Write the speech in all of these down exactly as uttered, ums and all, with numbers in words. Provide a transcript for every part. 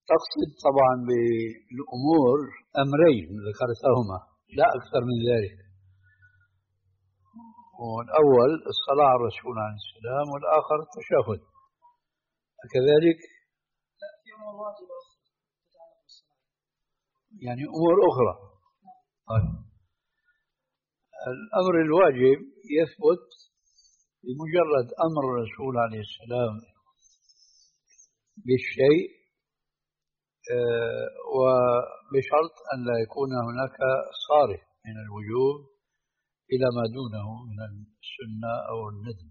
تقصد طبعا بالأمور أمرين ذكرتهما لا أكثر من ذلك. والأول الصلاة على الرسول عليه السلام، والآخر التشهد كذلك. يعني أمور أخرى. طيب. الأمر الواجب يثبت بمجرد أمر الرسول عليه السلام بالشيء، وبشرط أن لا يكون هناك صارف من الوجوب إلى ما دونه من السنة أو الندب.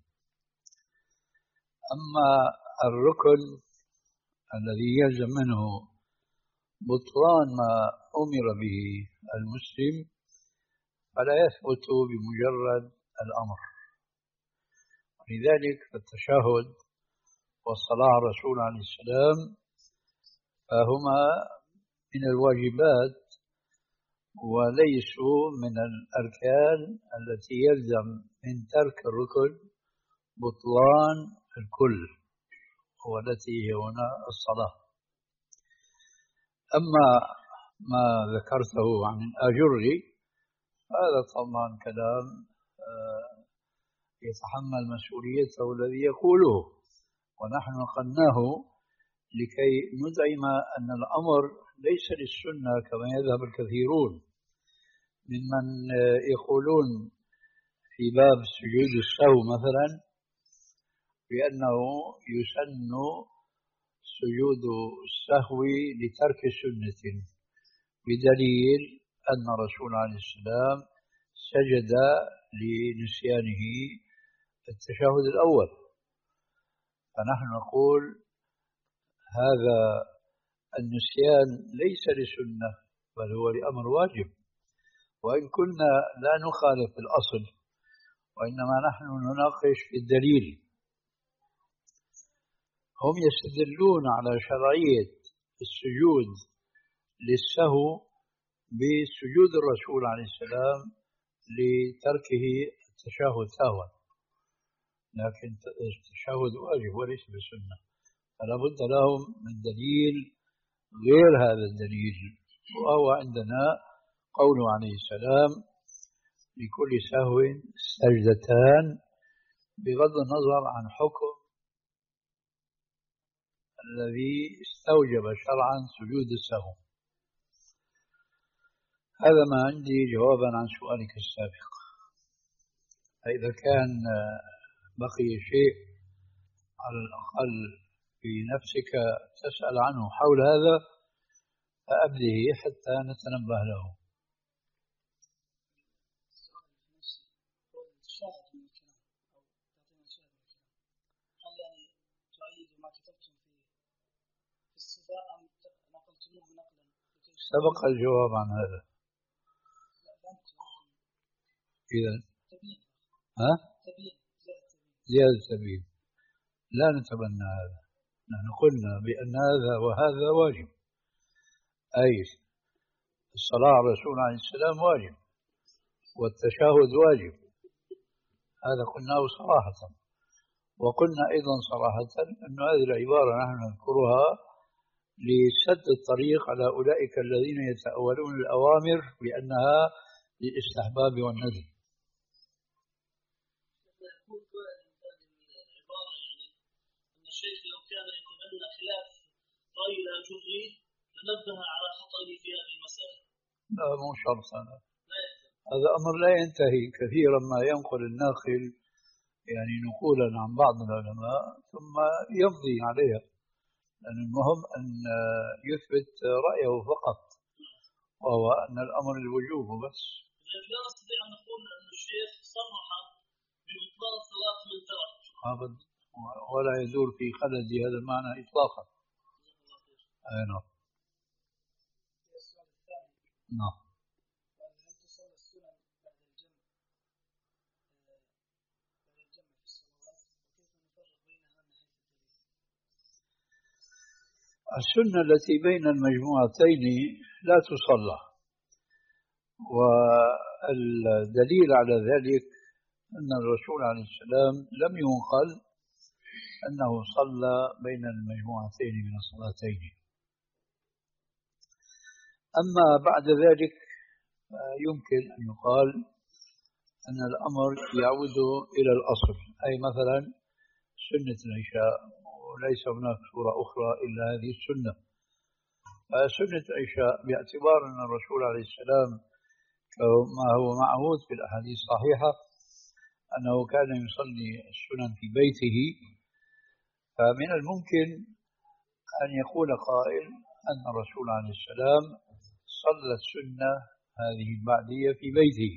أما الركن الذي يلزم منه بطلان ما أمر به المسلم فلا يثبت بمجرد الأمر. لذلك فالتشهد والصلاة على الرسول عليه السلام فهما من الواجبات وليسوا من الأركان التي يلزم من ترك الركن بطلان الكل، والتي هي هنا الصلاة. أما ما ذكرته عن الآجري هذا طبعا كلام يتحمل مسؤوليته الذي يقوله، ونحن نقلناه لكي ندعم أن الأمر ليس للسنة كما يذهب الكثيرون ممن يقولون في باب سجود السهو مثلا بأنه يسن سجود السهو لترك سنة، بدليل أن الرسول عليه السلام سجد لنسيانه التشهد الأول. فنحن نقول هذا النسيان ليس لسنة بل هو لأمر واجب، وإن كنا لا نخالف الأصل وإنما نحن نناقش في الدليل. هم يستدلون على شرعية السجود للسهو بسجود الرسول عليه السلام لتركه التشهد سهوا، لكن التشهد واجب وليس بسنة، فلا بد لهم من دليل غير هذا الدليل، وهو عندنا قوله عليه السلام لكل سهو سجدتان، بغض النظر عن حكم الذي استوجب شرعا سجود السهو. هذا ما عندي جوابا عن سؤالك السابق. فإذا كان بقي شيء على الأقل في نفسك تسأل عنه حول هذا فأبده حتى نتنبه له. سبق الجواب عن هذا. إذا ها؟ زيادة تبيين لا نتبنى هذا. نحن قلنا بأن هذا وهذا واجب، أي الصلاة على الرسول عليه السلام واجب والتشهد واجب، هذا قلناه صراحة. وقلنا أيضا صراحة أن هذه العبارة نحن نذكرها لسد الطريق على أولئك الذين يتأولون الأوامر بأنها للاستحباب والندب. الشيخ لو كان يتبنى خلاف رأي الآجري لنبه على خطأه في هذه المسألة. لا مو شرط هذا. هذا أمر لا ينتهي. كثيرا ما ينقل الناقل يعني نقولا عن بعض العلماء ثم يمضي عليها، لأن المهم أن يثبت رأيه فقط، وهو أن الأمر الوجوب بس. لا نستطيع أن نقول أن الشيخ صرح ببطلان صلاة من ترك أبد، ولا يدور في خلدي هذا المعنى إطلاقا. أي نعم. نعم. السنة التي بين المجموعتين لا تصلى، والدليل على ذلك أن الرسول عليه السلام لم ينقل أنه صلى بين المجموعتين من الصلاتين، أما بعد ذلك يمكن أن يقال أن الأمر يعود إلى الأصل، أي مثلا سنة العشاء، وليس هناك صورة أخرى إلا هذه السنة. فسنة العشاء باعتبار أن الرسول عليه السلام كما هو معهود في الأحاديث الصحيحة أنه كان يصلي السنن في بيته، فمن الممكن أن يقول قائل أن الرسول عليه السلام صلى السنة هذه البعدية في بيته.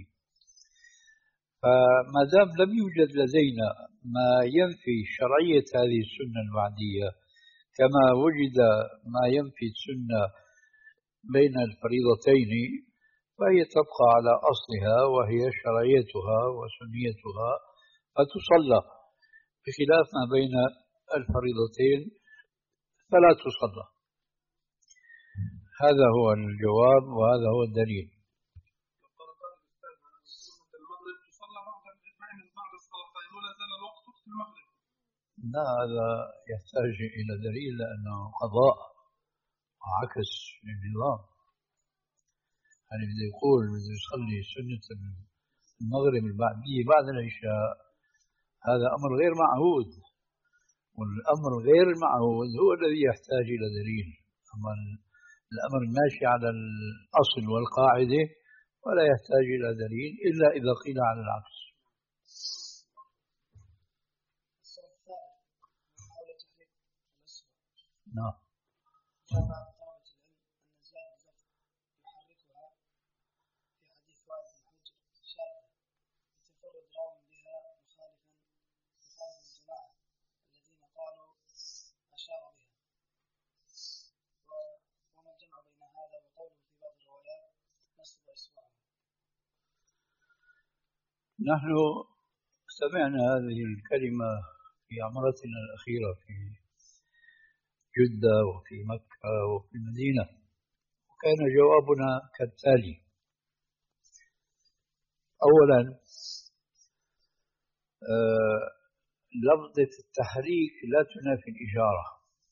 فما دام لم يوجد لدينا ما ينفي شرعية هذه السنة البعدية، كما وجد ما ينفي السنة بين الفريضتين، فهي تبقى على أصلها وهي شرعيتها وسنيتها فتصلى، بخلاف ما بين الفريضتين فلا تصلى. هذا هو الجواب وهذا هو الدليل. لا، هذا يحتاج إلى دليل لأنه قضاء وعكس للنظام. يعني بده يقول بده يصلي سنة المغرب البعدية بعد العشاء، هذا أمر غير معهود، والأمر غير المعهود هو الذي يحتاج إلى دليل. أما الأمر ماشي على الأصل والقاعدة ولا يحتاج إلى دليل إلا إذا قيل على العكس. نعم. نحن سمعنا هذه الكلمة في عمرتنا الأخيرة في جدة وفي مكة وفي المدينة، وكان جوابنا كالتالي: أولا، آه لفظة التحريك لا تنافي الإشارة،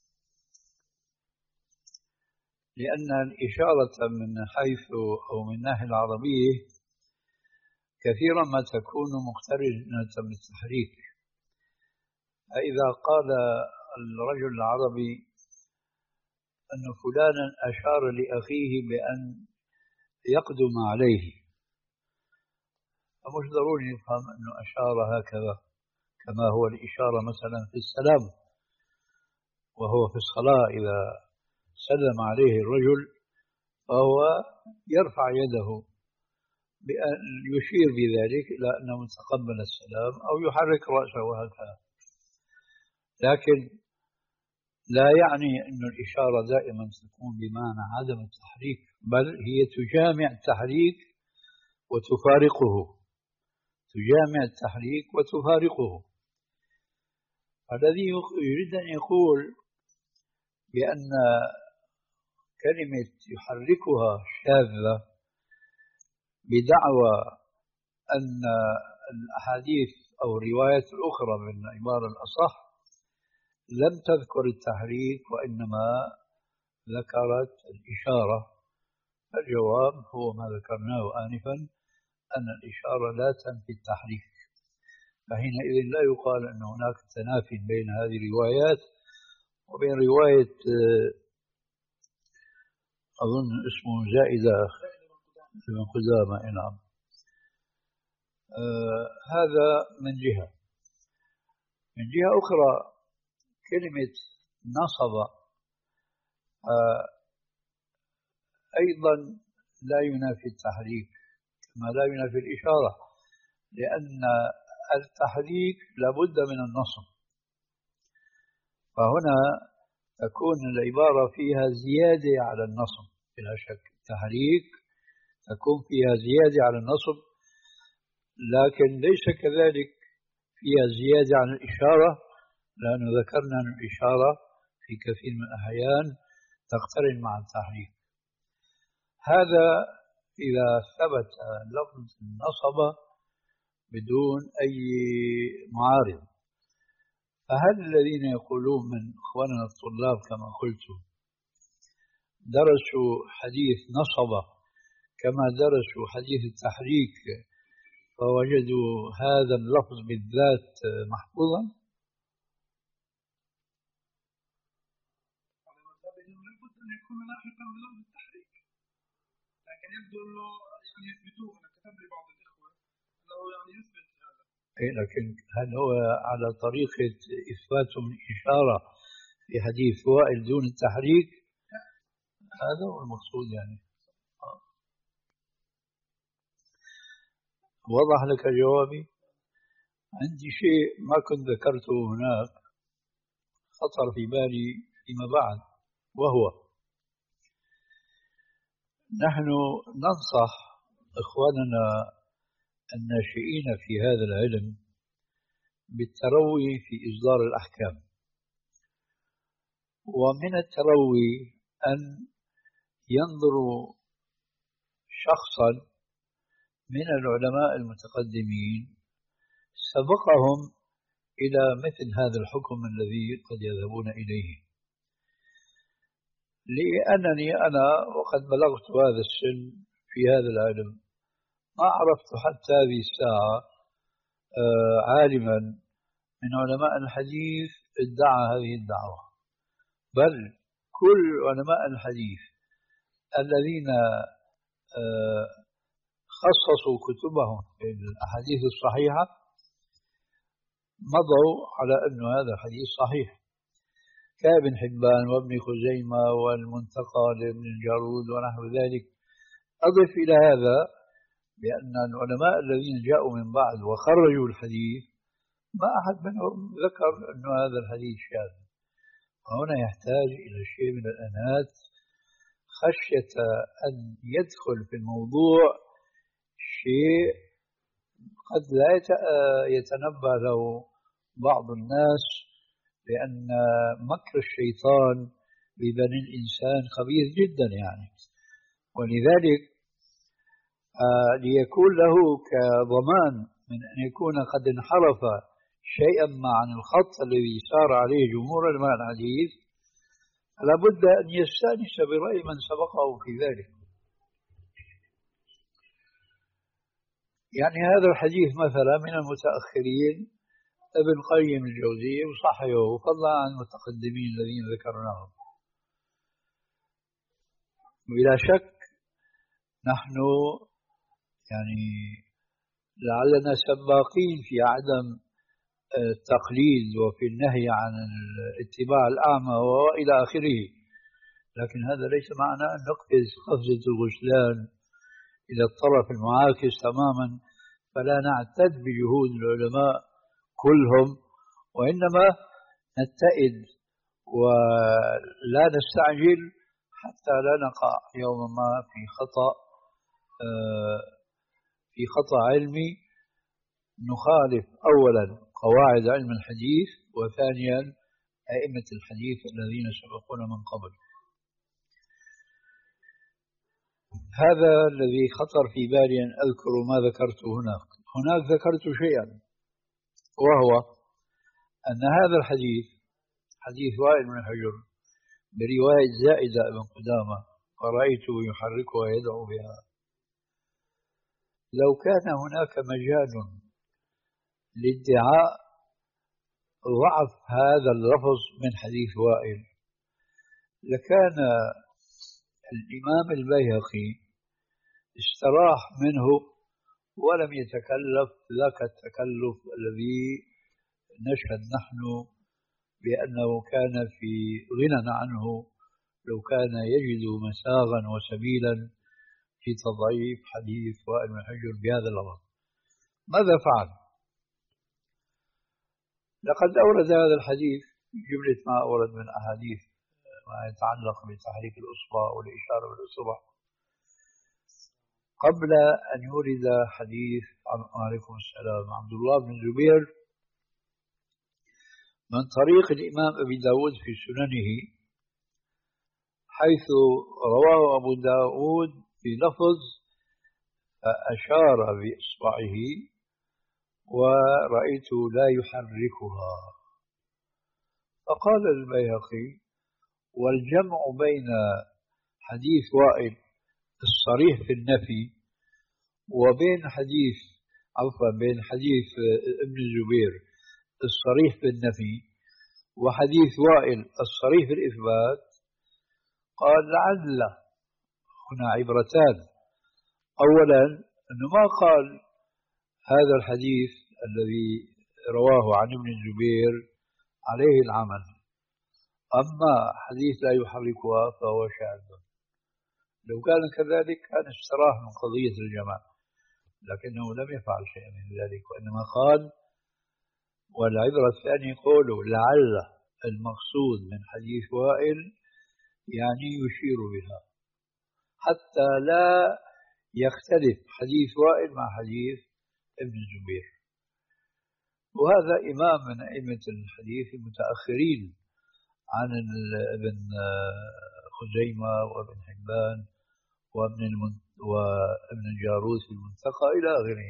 لأن الإشارة من حيث أو من الناحية العربية كثيرا ما تكون مقترنة بالتحريك. فإذا قال الرجل العربي أن فلانا أشار لأخيه بأن يقدم عليه، فمش ضروري يفهم أنه أشار هكذا، كما هو الإشارة مثلا في السلام، وهو في الصلاة إذا سلم عليه الرجل فهو يرفع يده بأن يشير بذلك إلى أنه تقبل السلام أو يحرك رأسه هكذا، لكن لا يعني أن الإشارة دائما تكون بمعنى عدم التحريك، بل هي تجامع التحريك وتفارقه، تجامع التحريك وتفارقه. الذي يريد أن يقول بأن كلمة يحركها شاذة بدعوى أن الأحاديث أو الروايات الأخرى من العبارة الأصح لم تذكر التحريك وإنما ذكرت الإشارة. الجواب هو ما ذكرناه آنفا، أن الإشارة لا تنفي التحريك، فحينئذ لا يقال أن هناك تنافي بين هذه الروايات وبين رواية أظن اسمه زائدة بن قدامة. نعم. آه هذا من جهة. من جهة أخرى كلمة نصب آه أيضا لا ينافي التحريك كما لا ينافي الإشارة، لأن التحريك لابد من النصب، فهنا تكون العبارة فيها زيادة على النصب بلا شك. التحريك تكون فيها زيادة على النصب، لكن ليس كذلك فيها زيادة عن الإشارة، لأن ذكرنا أن الإشارة في كثير من الأحيان تقترن مع التحريك. هذا إذا ثبت لفظ النصب بدون أي معارض. فهل الذين يقولون من إخواننا الطلاب كما قلت درسوا حديث نصبة كما درسوا حديث التحريك فوجدوا هذا اللفظ بالذات محفوظا؟ لابد أن يكون لاحقا بلفظ التحريك، لكن يبدو أنه يعني يثبتوه. أنا كتب لي بعض الإخوة أنه يعني يثبت هذا. إيه، لكن هل هو على طريقة إثباته من إشارة في حديث وائل دون التحريك؟ هذا هو المقصود يعني. وضح لك جوابي؟ عندي شيء ما كنت ذكرته هناك خطر في بالي فيما بعد، وهو نحن ننصح إخواننا الناشئين في هذا العلم بالتروي في إصدار الأحكام. ومن التروي أن ينظروا شخصا من العلماء المتقدمين سبقهم إلى مثل هذا الحكم الذي قد يذهبون إليه. لأنني أنا وقد بلغت هذا السن في هذا العلم ما عرفت حتى هذه الساعة عالما من علماء الحديث ادعى هذه الدعوة، بل كل علماء الحديث الذين خصصوا كتبهم في الأحاديث الصحيحة مضوا على أن هذا الحديث صحيح، كابن حبان وابن خزيمة والمنتقى لابن الجارود ونحو ذلك. أضف إلى هذا بأن العلماء الذين جاءوا من بعد وخرجوا الحديث ما أحد منهم ذكر أن هذا الحديث شاذ. وهنا يحتاج إلى شيء من الأنات خشية أن يدخل في الموضوع شيء قد لا يتنبه له بعض الناس، لأن مكر الشيطان ببني الإنسان خبيث جدا يعني. ولذلك آه ليكون له كضمان من أن يكون قد انحرف شيئا ما عن الخط الذي سار عليه جمهور علماء الحديث، لابد أن يستأنس برأي من سبقه في ذلك. يعني هذا الحديث مثلا من المتأخرين ابن قيم الجوزية وصححه فضلا عن المتقدمين الذين ذكرناهم. بلا شك نحن يعني لعلنا سباقين في عدم التقليد وفي النهي عن الاتباع الأعمى وإلى آخره، لكن هذا ليس معنى أن نقفز قفزة الغزلان إلى الطرف المعاكس تماما فلا نعتد بجهود العلماء كلهم، وإنما نتئد ولا نستعجل حتى لا نقع يوما ما في خطأ في خطأ علمي نخالف أولا قواعد علم الحديث وثانيا أئمة الحديث الذين سبقونا من قبل. هذا الذي خطر في بالي أن أذكر ما ذكرته هناك. هناك ذكرت شيئا وهو أن هذا الحديث حديث وائل بن حجر برواية زائدة بن قدامة ورأيته يحركها ويدعو بها، لو كان هناك مجال لادعاء ضعف هذا اللفظ من حديث وائل لكان الإمام البيهقي استراح منه ولم يتكلف ذاك التكلف الذي نشهد نحن بأنه كان في غنى عنه لو كان يجد مساغا وسبيلا في تضعيف حديث وائل بن حجر بهذا اللفظ. ماذا فعل؟ لقد أورد هذا الحديث جملة ما أورد من أحاديث ما يتعلق بتحريك الأصبع والإشارة بالأصبع قبل أن يورد حديث عليكم السلام عبد الله بن الزبير من طريق الإمام أبي داود في سننه، حيث رواه أبو داود بلفظ فأشار بإصبعه ورأيت لا يحركها. فقال البيهقي والجمع بين حديث وائل الصريح في النفي وبين حديث عفوا بين حديث ابن الزبير الصريح في النفي وحديث وائل الصريح في الإثبات، قال لعل هنا عبرتان. أولا أنه ما قال هذا الحديث الذي رواه عن ابن الزبير عليه العمل، أما حديث لا يحركها فهو شاذ. لو كان كذلك كان استراح من قضية الجمع، لكنه لم يفعل شيئا من ذلك، وإنما قال والعبرة الثانية قوله لعل المقصود من حديث وائل يعني يشير بها حتى لا يختلف حديث وائل مع حديث ابن الزبير. وهذا إمام من أئمة الحديث المتأخرين عن ابن خزيمة وابن حبان وابن المن... وابن الجاروس في المنتقى إلى آخره.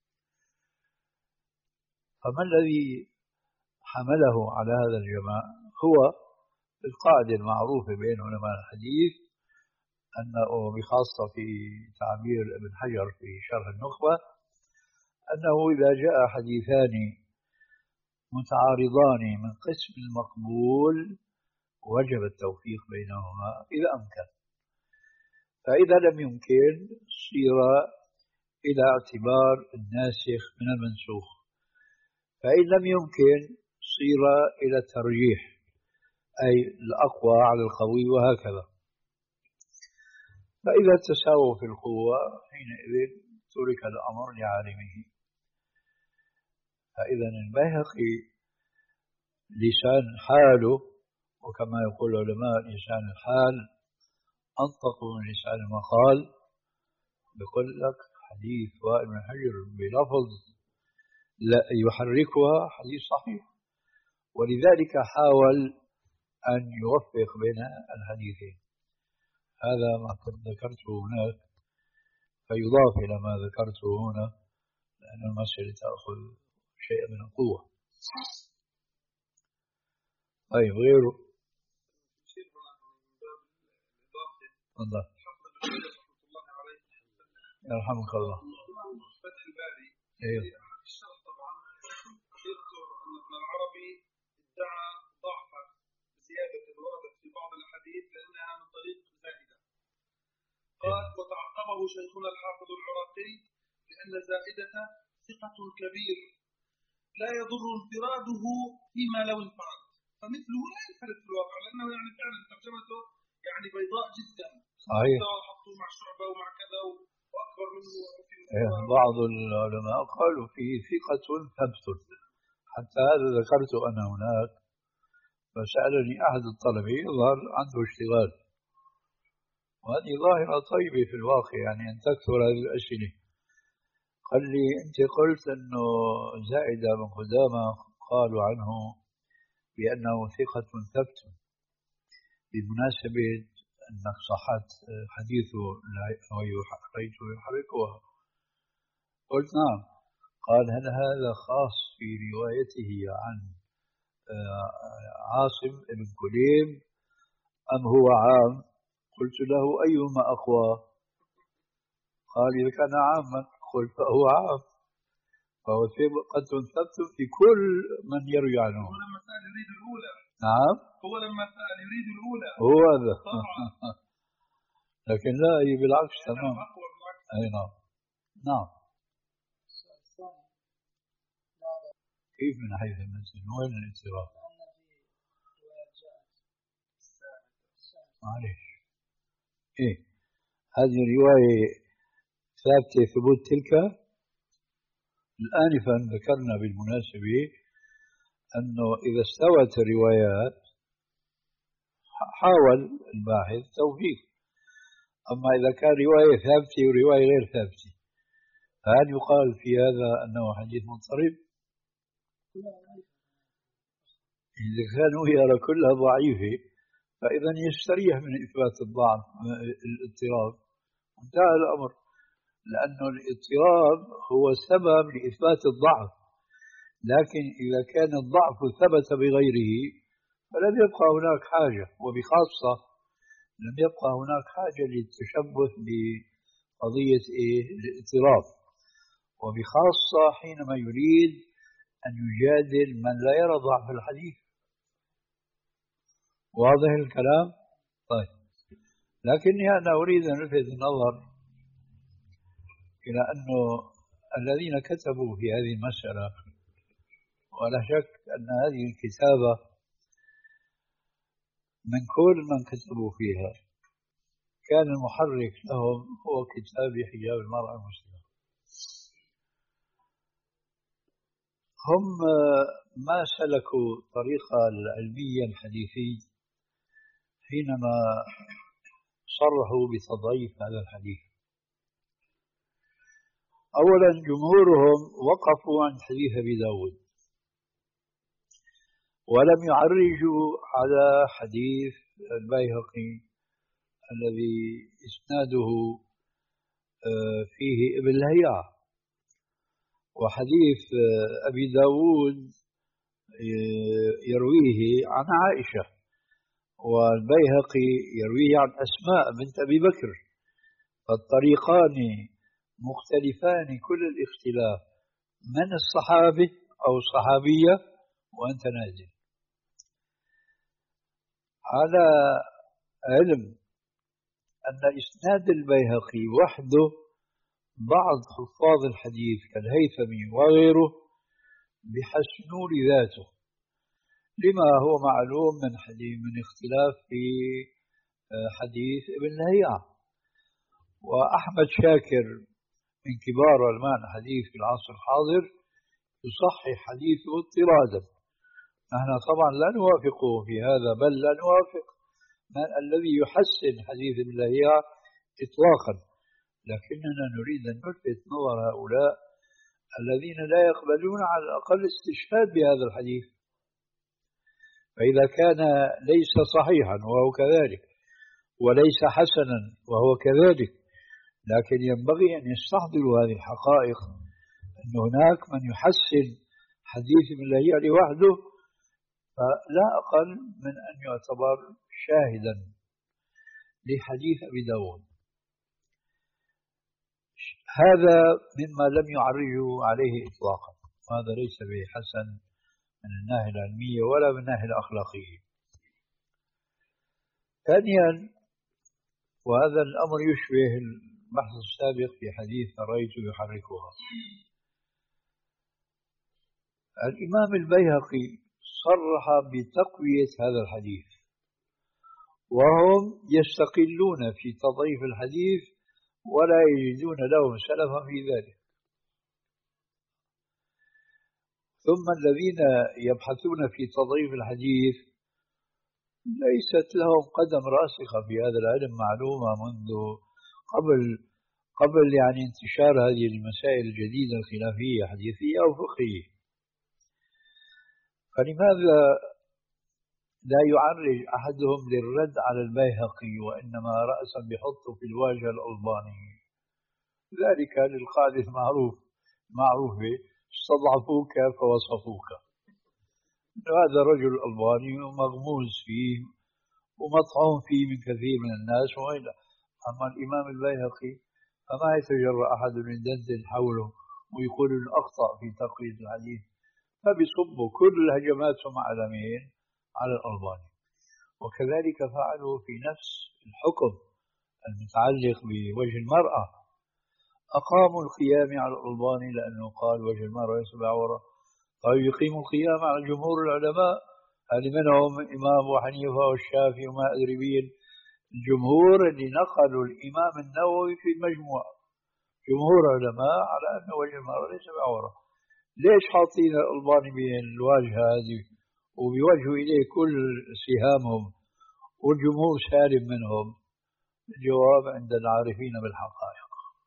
فما الذي حمله على هذا الجماع؟ هو القاعدة المعروفة بين علماء الحديث أنه بخاصة في تعبير ابن حجر في شرح النخبة أنه إذا جاء حديثان متعارضان من قسم المقبول وجب التوفيق بينهما إذا أمكن، فإذا لم يمكن صير إلى اعتبار الناسخ من المنسوخ، فإن لم يمكن صير إلى الترجيح أي الأقوى على القوي وهكذا. فإذا تساووا في القوة حينئذ ترك الأمر لعالمه. فإذا البيهقي لسان حاله، وكما يقول علماء لسان الحال أنطق من لسان المقال، بيقول لك حديث وائل بن حجر بلفظ لا يحركها حديث صحيح، ولذلك حاول أن يوفق بين الحديثين. هذا ما قد ذكرته هناك فيضاف إلى ما ذكرته هنا، لأن المسألة تأخذ شيء من القوة. طيب غيره الله يرحمك الله. فتح الباري ايوه الشرح طبعا يذكر ان ابن العربي ادعى ضعف زياده وردت في بعض الاحاديث لانها من طريق زائده. قال وتعقبه شيخنا الحافظ العراقي لان زائده ثقه كبير لا يضر انفراده فيما لو انفرد، فمثله لا ينفرد في الواقع لانه يعني فعلا ترجمته يعني بيضاء جدا. صحيح. حطوا مع شعبه ومع كذا واكبر منه. بعض العلماء قالوا فيه ثقة ثبت، حتى هذا ذكرت أنا هناك، فسألني أحد الطلبة يظهر عنده اشتغال، وهذه ظاهرة طيبة في الواقع يعني أن تكثر هذه الأسئلة. قال لي أنت قلت أنه زائدة بن قدامة قالوا عنه بأنه ثقة ثبت بمناسبة أنك صحت حديثه رأيت يحركها. قلت نعم. قال هل هذا خاص في روايته عن عاصم بن كليم أم هو عام؟ قلت له أيهما أقوى؟ قال إذا كان عاما قلت فهو عام، فهو ثقة ثبت في كل من يروي عنه. هو لما سأل يريد الأولى. نعم هو لما سأل يريد الأولى هو هذا. لكن لا هي بالعكس تمام. أي نعم نعم. كيف من حيث المسلم وين الاضطراب؟ معلش إيه هذه الرواية ثابتة ثبوت تلك. آنفا ذكرنا بالمناسبة أنه إذا استوت الروايات حاول الباحث توفيق، أما إذا كان رواية ثابتة ورواية غير ثابتة فهل يقال في هذا أنه حديث مضطرب؟ إذا كانوا يرى كلها ضعيفة فإذا يستريح من إثبات الضعف الاضطراب، انتهى الأمر، لأنه الاضطراب هو سبب لإثبات الضعف، لكن إذا كان الضعف ثبت بغيره فلن يبقى هناك حاجة. وبخاصة لم يبقى هناك حاجة للتشبث بقضية إيه؟ الاعتراف، وبخاصة حينما يريد أن يجادل من لا يرى ضعف الحديث. واضح الكلام؟ طيب، لكني أنا أريد أن ألفت النظر إلى أنه الذين كتبوا في هذه المسألة، ولا شك أن هذه الكتابة من كل من كتبوا فيها كان المحرك لهم هو كتاب حجاب المرأة المسلمة. هم ما سلكوا طريقة العلمية الحديثي حينما صرحوا بتضعيف هذا الحديث. أولا، جمهورهم وقفوا عن حديث أبي داود ولم يعرجوا على حديث البيهقي الذي إسناده فيه ابن لهيعة، وحديث أبي داود يرويه عن عائشة، والبيهقي يرويه عن أسماء بنت أبي بكر، فالطريقان مختلفان كل الاختلاف من الصحابي أو الصحابية وأنت نازل. على علم أن إسناد البيهقي وحده بعض حفاظ الحديث كالهيثمي وغيره بحسنوا لذاته، لما هو معلوم من حديث من اختلاف في حديث ابن لهيعة. وأحمد شاكر من كبار علماء الحديث في العصر الحاضر يصحح حديثه اضطرادا. نحن طبعا لا نوافقه في هذا، بل لا نوافق من الذي يحسن حديث ابن لهيعة إطلاقا، لكننا نريد أن نلفت نظر هؤلاء الذين لا يقبلون على الأقل استشهاد بهذا الحديث. فإذا كان ليس صحيحا وهو كذلك، وليس حسنا وهو كذلك، لكن ينبغي أن يستحضروا هذه الحقائق، أن هناك من يحسن حديث ابن لهيعة لوحده فلا أقل من أن يعتبر شاهدا لحديث أبي داود. هذا مما لم يعرجوا عليه إطلاقا، وهذا ليس بحسن من الناحية العلمية ولا من الناحية الأخلاقية. ثانيا، وهذا الأمر يشبه البحث السابق في حديث رأيت يحركها، الإمام البيهقي صرح بتقوية هذا الحديث، وهم يستقلون في تضعيف الحديث ولا يجدون لهم سلفا في ذلك. ثم الذين يبحثون في تضعيف الحديث ليست لهم قدم راسخة في هذا العلم معلومة منذ قبل قبل يعني انتشار هذه المسائل الجديدة الخلافية حديثية أو فقهية. فلماذا لا يعرج أحدهم للرد على البيهقي وإنما رأسا بحطه في الواجهة الألباني؟ ذلك للقاعدة المعروف معروفة استضعفوك فوصفوك. هذا الرجل الألباني مغموز فيه ومطعون فيه من كثير من الناس وإلا. أما الإمام البيهقي فما يتجرأ أحد من دندن حوله ويقول أخطأ في تقوية الحديث، فبيصبوا كل هجماتهم على مين؟ على الألباني. وكذلك فعلوا في نفس الحكم المتعلق بوجه المرأة، أقاموا القيام على الألباني لأنه قال وجه المرأة ليس بعورة. طيب يقيموا القيام على جمهور العلماء، هذه منهم إمام أبو حنيفة والشافعي وما أدري مين، الجمهور اللي نقلوا الإمام النووي في المجموع، جمهور علماء على أن وجه المرأة ليس بعورة. ليش حاطين الألباني بالواجهة هذه وبيوجهوا إليه كل سهامهم والجمهور سالم منهم؟ الجواب عند العارفين بالحقائق.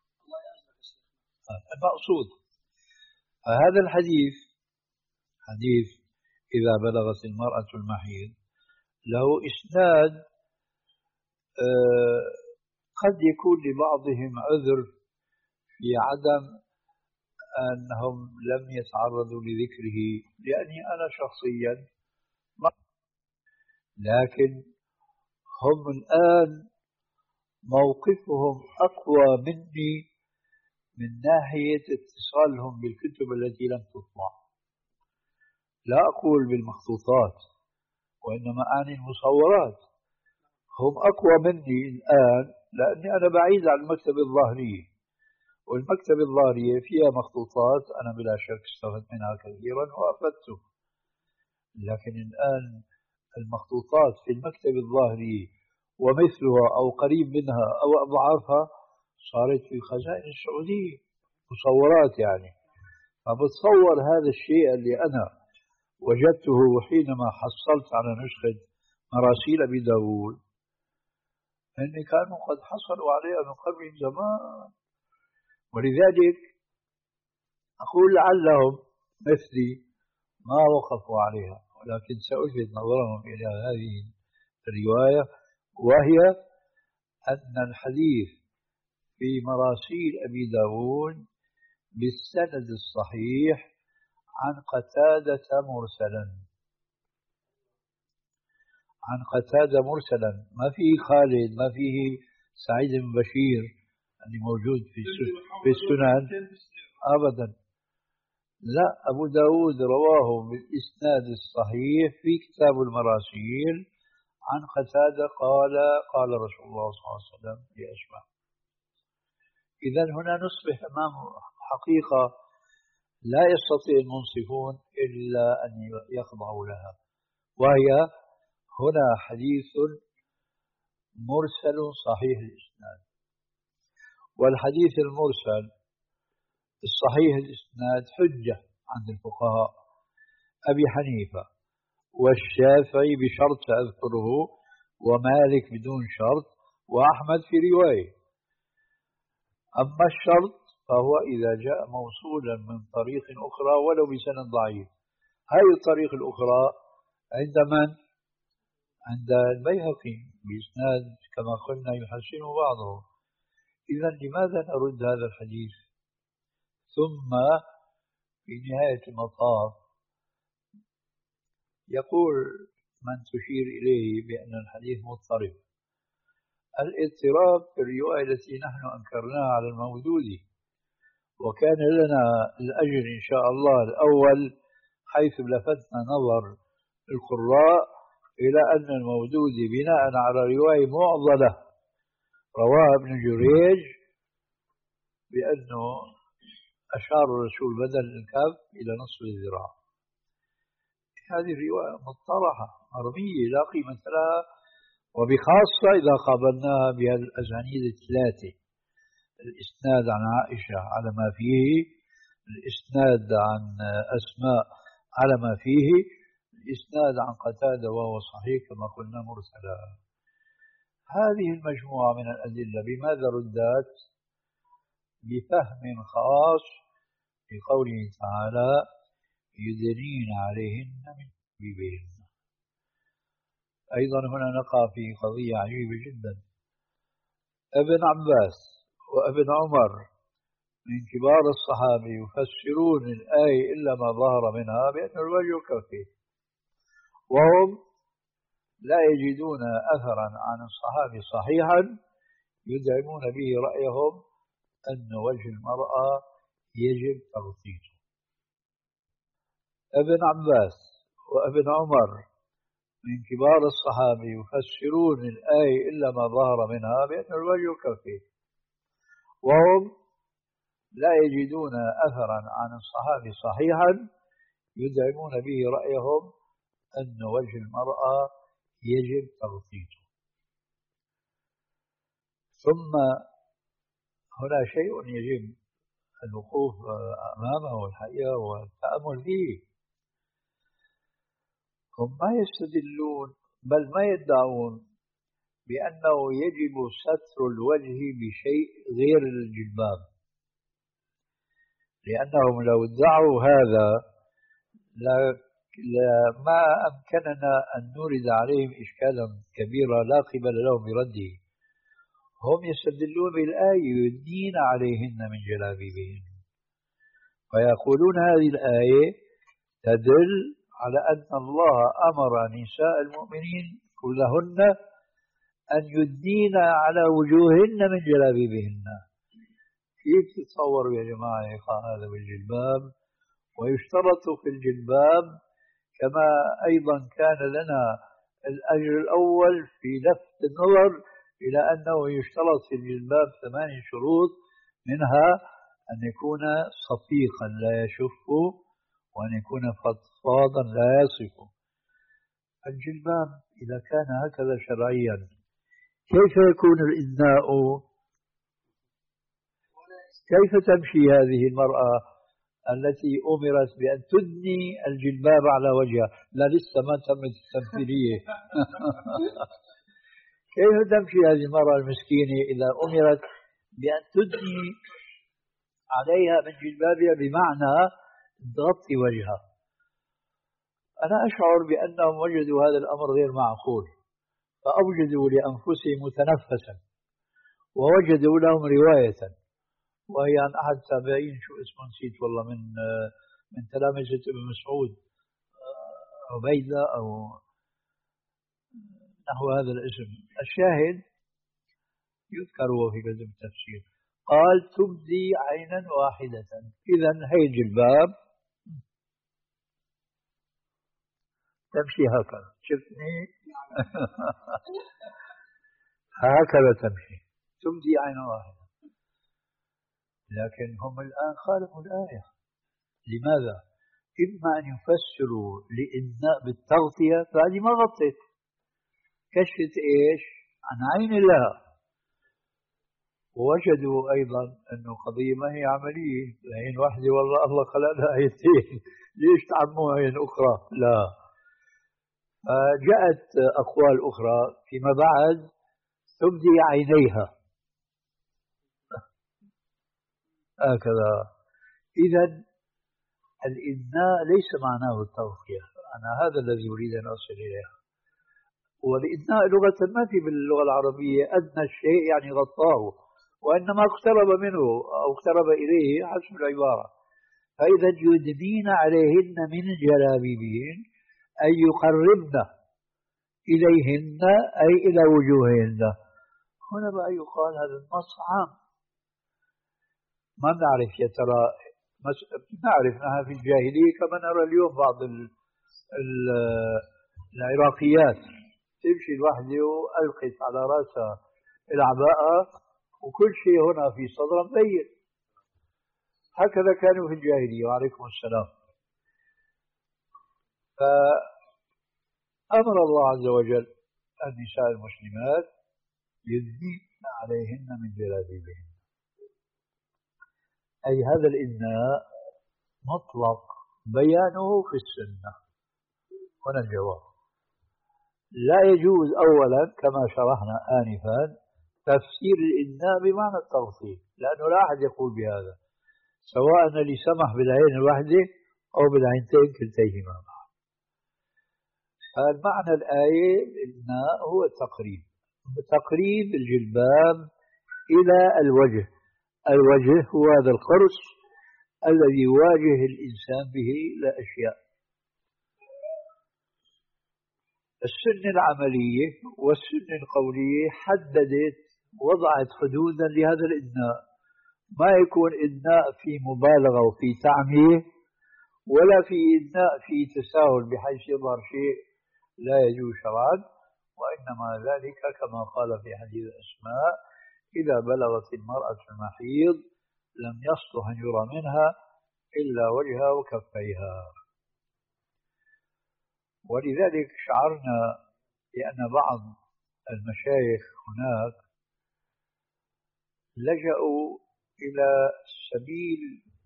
المقصود هذا الحديث، حديث إذا بلغت المرأة المحيض، له إسناد قد يكون لبعضهم عذر في عدم أنهم لم يتعرضوا لذكره، لأني أنا شخصيا، لكن هم الآن موقفهم أقوى مني من ناحية اتصالهم بالكتب التي لم تطبع. لا أقول بالمخطوطات وإنما أعني المصورات. هم أقوى مني الآن لأني أنا بعيد عن المكتبة الظاهرية، والمكتبة الظاهرية فيها مخطوطات أنا بلا شك استفدت منها كثيرا وأفدته. لكن الآن المخطوطات في المكتبة الظاهرية ومثلها أو قريب منها أو أضعافها صارت في خزائن السعودية مصورات يعني. فبتصور هذا الشيء اللي أنا وجدته حينما حصلت على نسخة مراسيل أبي داود أني كانوا قد حصلوا عليها من قبل زمان. ولذلك أقول لعلهم مثلي ما وقفوا عليها، ولكن سألفت نظرهم إلى هذه الرواية، وهي أن الحديث في مراسيل أبي داود بالسند الصحيح عن قتادة مرسلا، عن قتادة مرسلا، ما فيه خالد، ما فيه سعيد بن بشير اللي موجود في في السنن أبدا. لا، أبو داود رواه بالإسناد الصحيح في كتاب المراسيل عن قتادة قال قال رسول الله صلى الله عليه وسلم لأشبه. إذا هنا نصبح أمام حقيقة لا يستطيع المنصفون إلا أن يخضعوا لها، وهي هنا حديث مرسل صحيح الإسناد. والحديث المرسل الصحيح الإسناد حجة عند الفقهاء أبي حنيفة والشافعي بشرط أذكره، ومالك بدون شرط، وأحمد في رواية. أما الشرط فهو إذا جاء موصولا من طريق أخرى ولو بسند ضعيف. هذه الطريق الأخرى عند من؟ عند البيهقي بإسناد كما قلنا يحسن بعضه. إذا لماذا نرد هذا الحديث؟ ثم في نهاية المطاف يقول من تشير إليه بأن الحديث مضطرب. الاضطراب في الرواية التي نحن أنكرناها على المودودي، وكان لنا الأجر إن شاء الله الأول حيث لفتنا نظر القراء إلى أن المودودي بناء على رواية معضلة رواها ابن جريج بأنه أشار الرسول بدل الكف إلى نصف الذراع. هذه الرواية مطرحة مرمية لا قيمة لها، وبخاصة إذا قابلناها بهالأسانيد الثلاثة: الإسناد عن عائشة على ما فيه، الإسناد عن أسماء على ما فيه، الإسناد عن قتادة وهو صحيح كما قلنا مرسلا. هذه المجموعة من الأدلة بماذا ردت؟ بفهم خاص لقوله تعالى يدنين عليهن من جلابيبهن. أيضا هنا نقع في قضية عجيبة جدا. ابن عباس وابن عمر من كبار الصحابة يفسرون الآية إلا ما ظهر منها بأن الوجه كفي، وهم لا يجدون أثرا عن الصحابة صحيحا يدعمون به رأيهم أن وجه المرأة يجب تغطيته. ابن عباس وابن عمر من كبار الصحابة يفسرون الآية إلا ما ظهر منها بأن الوجه كفي، وهم لا يجدون أثرا عن الصحابة صحيحا يدعمون به رأيهم أن وجه المرأة يجب تغطيته. ثم هنا شيء يجب الوقوف أمامه الحقيقة والتأمل فيه. هم ما يستدلون بل ما يدعون بأنه يجب ستر الوجه بشيء غير الجلباب، لأنهم لو ادعوا هذا ما أمكننا أن نورد عليهم إشكالا كبيرا لا قبل لهم برده. هم يستدلون بالآية يدنين عليهن من جلابيبهن، فيقولون هذه الآية تدل على أن الله أمر نساء المؤمنين كلهن أن يدنين على وجوههن من جلابيبهن. كيف تتصوروا يا جماعة إيقاع هذا بالجلباب؟ ويشترط في الجلباب كما أيضا كان لنا الأجر الأول في لفت النظر إلى أنه يشترط في الجلباب ثماني شروط، منها أن يكون صفيقا لا يشف، وأن يكون فضفاضا لا يصف. الجلباب إذا كان هكذا شرعيا كيف يكون الإدناء؟ كيف تمشي هذه المرأة التي أمرت بأن تدني الجلباب على وجهها؟ لا لسه ما تمت التمثيلية. كيف تمشي هذه المرأة المسكينة إذا أمرت بأن تدني عليها من جلبابها بمعنى تغطي وجهها؟ أنا أشعر بأنهم وجدوا هذا الأمر غير معقول، فأوجدوا لأنفسهم متنفسا ووجدوا لهم رواية، وهي عن أحد التابعين، شو اسمه نسيت والله، من من تلامذة ابن مسعود، عبيدة أو نحو هذا الاسم. الشاهد يذكر في كتب التفسير قال تبدي عينا واحدة. إذا هي الجلباب تمشي هكذا، شفتني؟ هكذا تمشي، تبدي عينا واحدة. لكن هم الآن خالفوا الآية. لماذا؟ إما أن يفسروا لإدناء بالتغطية، فهذه ما غطت، كشفت إيش؟ عن عين الله. ووجدوا أيضا أنه قضية ما هي عملية، عين واحدة والله الله خلق لها عينتين، ليش تعموا عين أخرى؟ لا. فجاءت أقوال أخرى فيما بعد تبدي عينيها هكذا. إذا الإدناء ليس معناه التغطية، أنا هذا الذي أريد أن أصل إليه. والإدناء لغة ما في باللغة العربية أدنى الشيء يعني غطاه، وإنما اقترب منه أو اقترب إليه حسب العبارة. فإذا يدنين عليهن من جلابيبهن أي يقربن إليهن أي إلى وجوههن. هنا بقى يقال هذا النص عام، ما نعرف يا ترى، نعرف نحن في الجاهلية كما نرى اليوم بعض ال ال العراقيات تمشي الوحدة وألقت على رأسها العباءة وكل شيء هنا في صدرها مبين. هكذا كانوا في الجاهلية. وعليكم السلام. فأمر الله عز وجل النساء المسلمات يدنين عليهن من جلابيبهن، أي هذا الإدناء مطلق بيانه في السنة. هنا الجواب. لا يجوز أولا كما شرحنا آنفا تفسير الإدناء بمعنى التغطية، لأنه لا أحد يقول بهذا، سواء اللي سمح بالعين الواحدة أو بالعينتين كلتيهما. فالمعنى الآية الإدناء هو التقريب، تقريب الجلباب إلى الوجه. الوجه هو هذا القرص الذي يواجه الإنسان به الأشياء. السنة العملية والسنة القولية حددت، وضعت حدودا لهذا الإدناء، ما يكون إدناء في مبالغة وفي تعمية، ولا في إدناء في تساهل بحيث يظهر شيء لا يجوز شرعا، وإنما ذلك كما قال في حديث أسماء إذا بلغت المرأة المحيض لم يصلح أن يرى منها إلا وجهها وكفيها. ولذلك شعرنا بأن بعض المشايخ هناك لجأوا إلى سبيل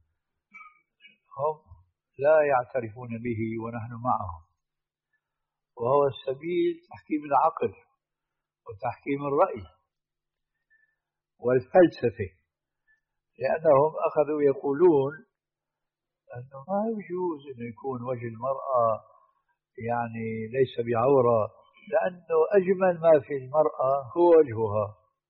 هم لا يعترفون به ونحن معهم، وهو السبيل تحكيم العقل وتحكيم الرأي والفلسفة. لأنهم أخذوا يقولون أنه ما يجوز أن يكون وجه المرأة يعني ليس بعورة، لأنه أجمل ما في المرأة هو وجهها.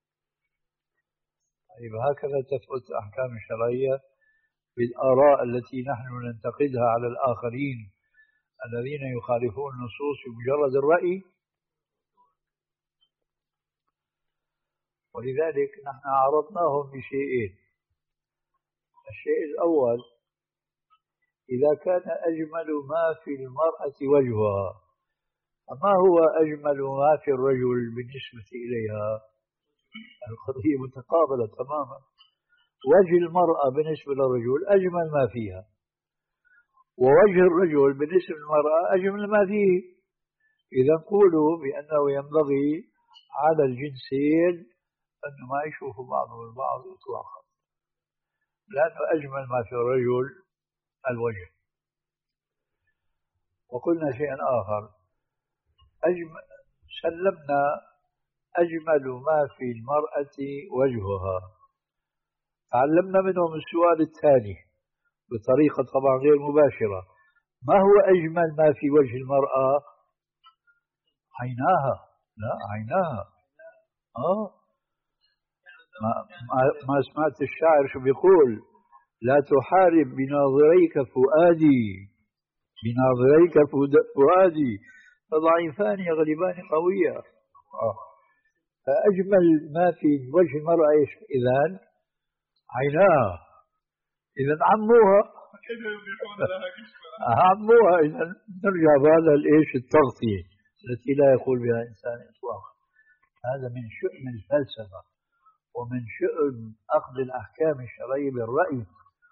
طيب هكذا تثبت الأحكام الشرعية بالآراء التي نحن ننتقدها على الآخرين الذين يخالفون النصوص بمجرد الرأي؟ ولذلك نحن عرضناهم بشيئين. الشيء الأول: إذا كان أجمل ما في المرأة وجهها، فما هو أجمل ما في الرجل بالنسبة إليها؟ القضية متقابلة تماما. وجه المرأة بالنسبة للرجل أجمل ما فيها، ووجه الرجل بالنسبة للمرأة أجمل ما فيه. إذا نقولوا بأنه ينبغي على الجنسين أن ما يشوفوا بعضهم البعض إطلاقا، لأنه أجمل ما في الرجل الوجه. وقلنا شيئا آخر: أجمل سلمنا أجمل ما في المرأة وجهها. تعلمنا منهم السؤال الثاني بطريقة طبعا غير مباشرة: ما هو أجمل ما في وجه المرأة؟ عيناها. لا، عيناها. آه ما, ما سمعت الشاعر شو بيقول؟ لا تحارب بناظريك فؤادي، بناظريك فؤادي فضعيفان يغلبان قوية. آه. فأجمل ما في وجه المرأة إيش إذن؟ عيناها. إذن عموها. عموها. إذن نرجع بهذا الإيش التغطية التي لا يقول بها إنسان إطلاقا. هذا من شؤم الفلسفة ومن شؤم أخذ الأحكام الشرعية بالرأي.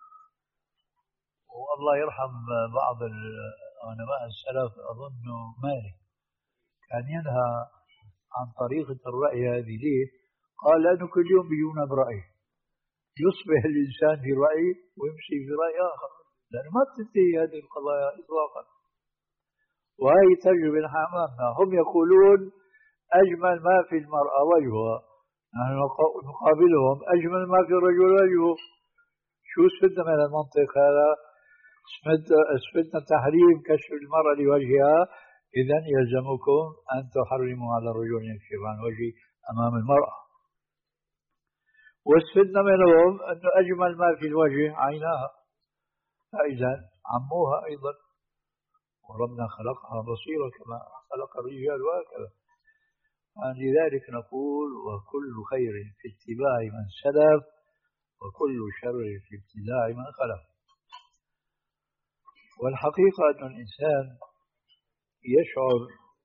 والله يرحم بعض علماء السلف، أظن مالك، كان ينهى عن طريقة الرأي هذه. ليه؟ قال لأنه كل يوم بيجونا برأي، يصبح الإنسان في رأي ويمشي في رأي آخر، لأنه ما تنتهي هذه القضايا إطلاقا. وهي تجربة أمامنا. هم يقولون أجمل ما في المرأة وجهها، نحن نقابلهم أجمل ما في الرجل وجهه. شو استفدنا من المنطق هذا؟ استفدنا تحريم كشف المرأة لوجهها، إذن يلزمكم أن تحرموا على الرجل يكشف عن وجهه أمام المرأة. واستفدنا منهم أن أجمل ما في الوجه عيناها، فإذا عموها أيضا. وربنا خلقها بصيرة كما خلق الرجال وهكذا. لذلك نقول: وكل خير في اتباع من سلف، وكل شر في ابتداع من خلف. والحقيقة أن الإنسان يشعر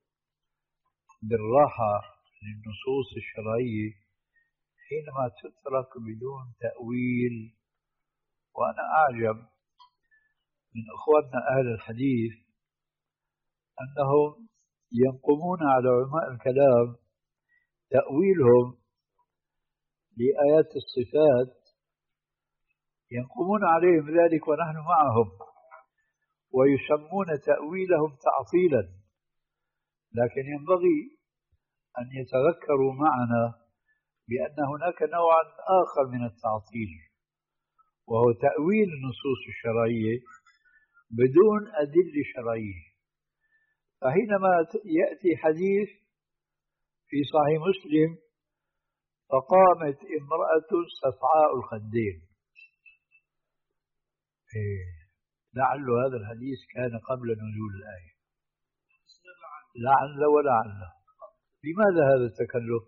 بالراحة للنصوص الشرعية حينما تترك بدون تأويل. وأنا أعجب من أخواننا أهل الحديث أنهم ينقمون على علماء الكلام تأويلهم لآيات الصفات، ينقمون عليهم ذلك ونحن معهم، ويسمون تأويلهم تعطيلا. لكن ينبغي أن يتذكروا معنا بأن هناك نوعا آخر من التعطيل، وهو تأويل النصوص الشرعية بدون أدلة شرعية. فحينما يأتي حديث في صحيح مسلم: فقامت امرأة صفعاء الخدين، إيه، لعل هذا الحديث كان قبل نزول الآية، لعل ولعل. لماذا هذا التكلف؟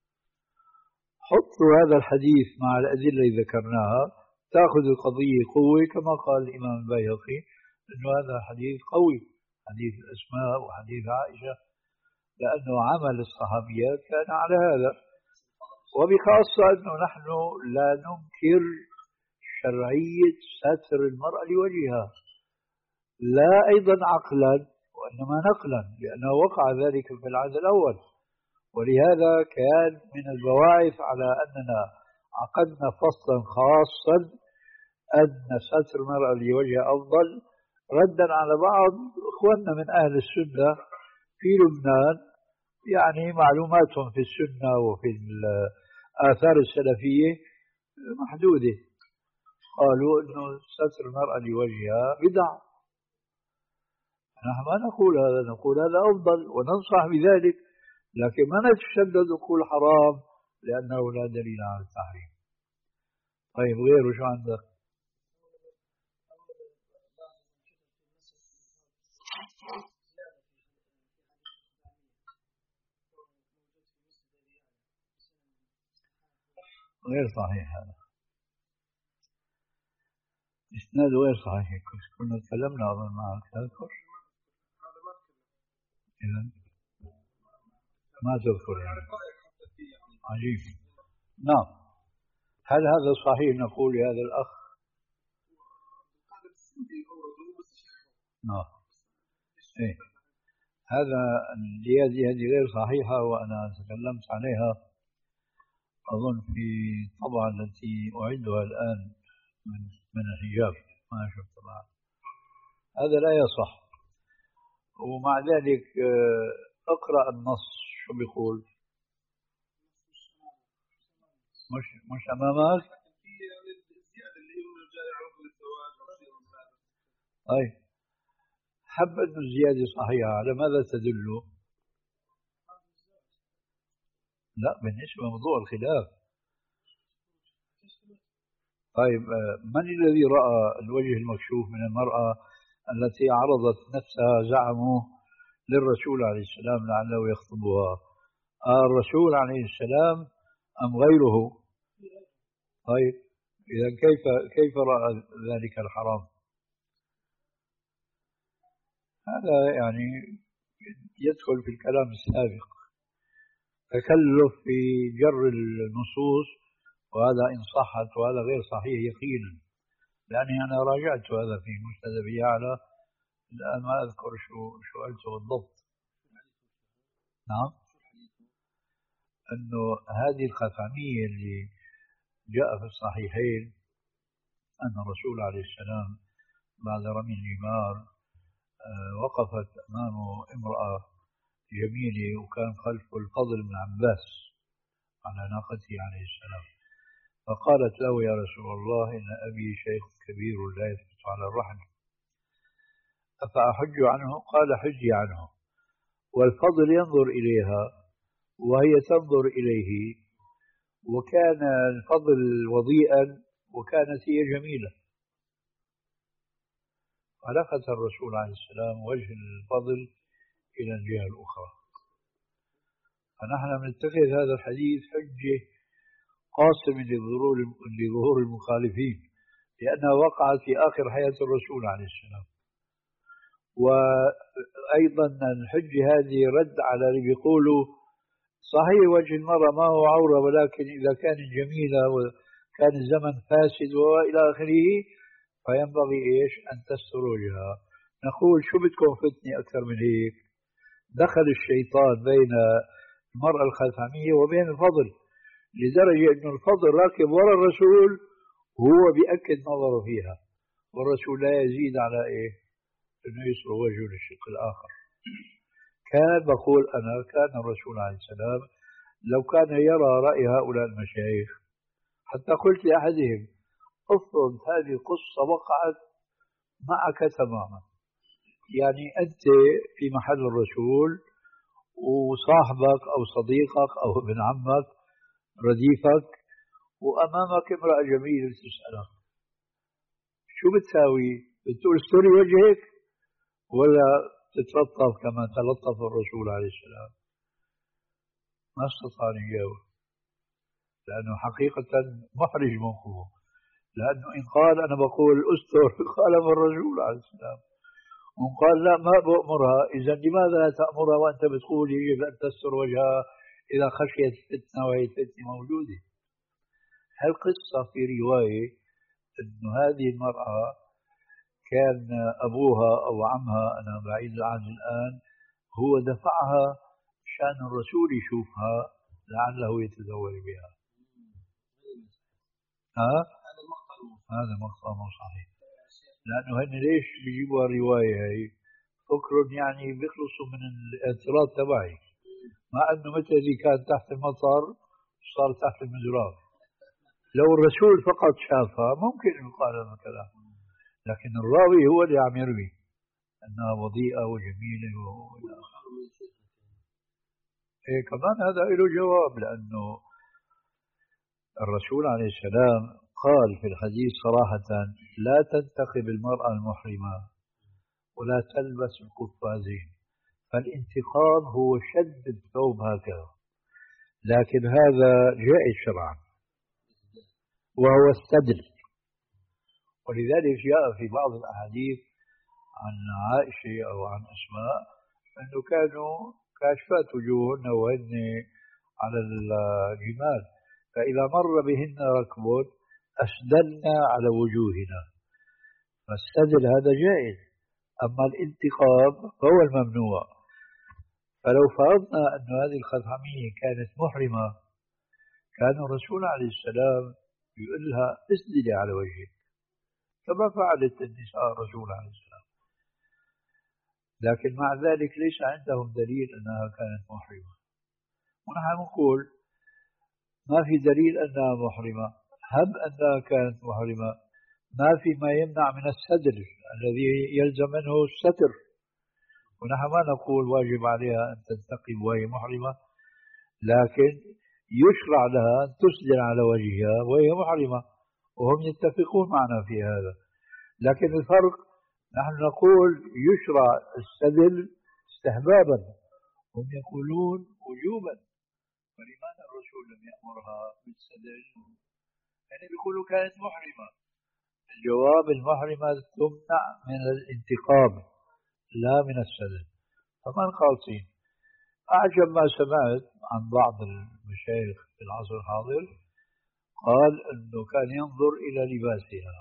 حطوا هذا الحديث مع الأدلة اللي ذكرناها، تأخذ القضية قوة، كما قال الإمام البيهقي أنه هذا حديث قوي، حديث الأسماء وحديث عائشة، لأنه عمل الصحابيات كان على هذا. وبخاصة أنه نحن لا ننكر شرعية ستر المرأة لوجهها، لا أيضا عقلا وإنما نقلا، لأنه وقع ذلك في العهد الأول. ولهذا كان من البواعث على أننا عقدنا فصلا خاصا أن ستر المرأة لوجهها أفضل، ردا على بعض إخواننا من أهل السنة في لبنان، يعني معلوماتهم في السنة وفي الآثار السلفية محدودة، قالوا أنه ستر المرأة لوجهها بدعة. نحن ما نقول هذا، نقول هذا أفضل وننصح بذلك، لكن ما نتشدد نقول حرام لأنه لا دليل على التحريم. طيب غيره شو عندك؟ غير صحيح هذا، إسناده غير صحيح. كنا تكلمنا أظن معك تذكر؟ إذا ما تذكر يعني. عجيب. نعم. هل هذا صحيح نقول لهذا الأخ؟ نعم. إيه. هذا الزيادة هذه غير صحيحة، وأنا تكلمت عليها أظن في الطبعة التي أعدها الآن من من الحجاب، ما شفت طبعا. هذا لا يصح. ومع ذلك اقرأ النص شو بيقول. مش مش أمامك؟ طيب حب أن الزيادة صحيحة، على ماذا تدل؟ لا، بالنسبة لموضوع الخلاف. طيب من الذي رأى الوجه المكشوف من المرأة التي عرضت نفسها زعموا للرسول عليه السلام لعله يخطبها؟ آه الرسول عليه السلام أم غيره؟ طيب إذا كيف كيف رأى ذلك الحرام؟ هذا يعني يدخل في الكلام السابق، تكلف في جر النصوص، وهذا إن صحت، وهذا غير صحيح يقينا، لأني أنا راجعت هذا في مسند أبي يعلى، الآن ما أذكر شو شو قلته بالضبط. نعم. أنه هذه الخثعمية اللي جاء في الصحيحين أن الرسول عليه السلام بعد رمي الجمار وقفت أمامه امرأة جميلة، وكان خلفه الفضل بن عباس على ناقته عليه السلام، فقالت له يا رسول الله إن أبي شيخ كبير لا يثبت على الرحل، أفأحج عنه؟ قال حجي عنه. والفضل ينظر إليها وهي تنظر إليه، وكان الفضل وضيئا وكانت هي جميلة، فلفت الرسول عليه السلام وجه الفضل إلى الجهة الأخرى. فنحن نتخذ هذا الحديث حجة قاصمة لظهور المخالفين، لأنها وقعت في آخر حياة الرسول عليه السلام. وأيضا الحجة هذه رد على اللي بيقولوا صحيح وجه المرأة ما هو عورة، ولكن إذا كانت جميلة وكان الزمن فاسد وإلى آخره فينبغي إيش أن تستر وجهها. نقول شو بدكم فتنة أكثر من هيك؟ دخل الشيطان بين المرأة الخثعمية وبين الفضل، لدرجة أن الفضل راكب وراء الرسول وهو بيأكد نظره فيها، والرسول لا يزيد على إيه؟ أنه يسر وجهه للشق الآخر. كان بقول أنا كان الرسول عليه السلام لو كان يرى رأي هؤلاء المشايخ، حتى قلت لأحدهم افرض هذه القصة وقعت معك تماما، يعني أنت في محل الرسول وصاحبك أو صديقك أو ابن عمك رديفك وأمامك امرأة جميلة تسألك شو بتساوي؟ بتقول استري وجهك ولا تتلطف كما تلطف الرسول عليه السلام؟ ما استطاع أن يجاوب، لأنه حقيقة محرج موقفه، لأنه إن قال أنا بقول أستر خالف الرسول عليه السلام، وإن قال لا ما بأمرها، إذا لماذا لا تأمرها وأنت بتقول يجب أن تستر وجهها إذا خشيت فتنة وهي فتنة موجودة؟ هالقصة في رواية أن هذه المرأة كان أبوها أو عمها، أنا بعيد عنه الآن، هو دفعها شان الرسول يشوفها لعله يتزوج بها. ها؟ هذا مقطع مو صحيح، لأنه هن ليش بيجيبوا الرواية هي؟ فكرهم يعني بيخلصوا من الاعتراض تبعي، مع أنه متى اللي كان تحت المطر صار تحت المزراب. لو الرسول فقط شافها ممكن يقال هذا الكلام، لكن الراوي هو اللي عم يروي أنها وضيئة وجميلة وإلى آخره. إيه كمان هذا له جواب، لأنه الرسول عليه السلام قال في الحديث صراحة لا تنتخب المرأة المحرمة ولا تلبس القفازين، فالانتقاب هو شد الثوب هكذا، لكن هذا جائز شرعا. وهو السدل. ولذلك جاء في بعض الأحاديث عن عائشة أو عن أسماء أنه كانوا كاشفات وجوههن وهن على الجمال، فإذا مر بهن ركب أسدلنا على وجوهنا، فالسدل هذا جائز. أما الانتقاب فهو الممنوع. فلو فرضنا أن هذه الخثعمية كانت محرمة كان الرسول عليه السلام يقول لها اسدلي على وجهك كما فعلت النساء الرسول عليه السلام، لكن مع ذلك ليس عندهم دليل أنها كانت محرمة. ونحن نقول ما في دليل أنها محرمة، هب أنها كانت محرمة ما في ما يمنع من الستر الذي يلزم منه الستر، ونحن ما نقول واجب عليها أن تنتقب وهي محرمة، لكن يشرع لها أن تسدل على وجهها وهي محرمة، وهم يتفقون معنا في هذا. لكن الفرق نحن نقول يشرع السدل استحبابا، هم يقولون وجوبا. فلماذا الرسول لم يأمرها بالسدل؟ يعني بيقولوا كانت محرمة. الجواب المحرمة تمنع من الانتقاب لا من السدل. فمن خالصين أعجب ما سمعت عن بعض المشايخ في العصر الحاضر قال أنه كان ينظر إلى لباسها.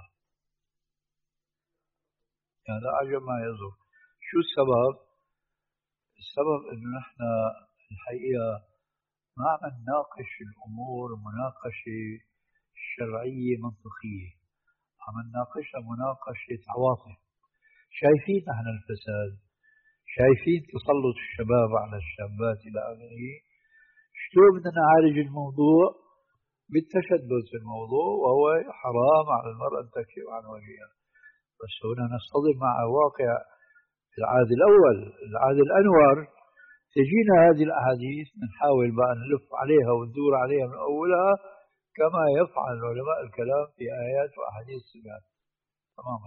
هذا يعني أعجب ما ينظر. شو السبب؟ السبب أنه نحن الحقيقة ما عم نناقش الأمور مناقشة شرعية منطقية، عم نناقشها مناقشة عواطف. شايفين نحن الفساد، شايفين تسلط الشباب على الشابات إلى آخره. شلون بدنا نعالج الموضوع؟ بالتشدد في الموضوع، وهو حرام على المرأة أن تكشف عن وجهها. بس هنا نصطدم مع واقع العهد الأول، العهد الأنور. تجينا هذه الأحاديث نحاول بقى نلف عليها وندور عليها من أولها كما يفعل علماء الكلام في آيات وأحاديث الصفات تماما.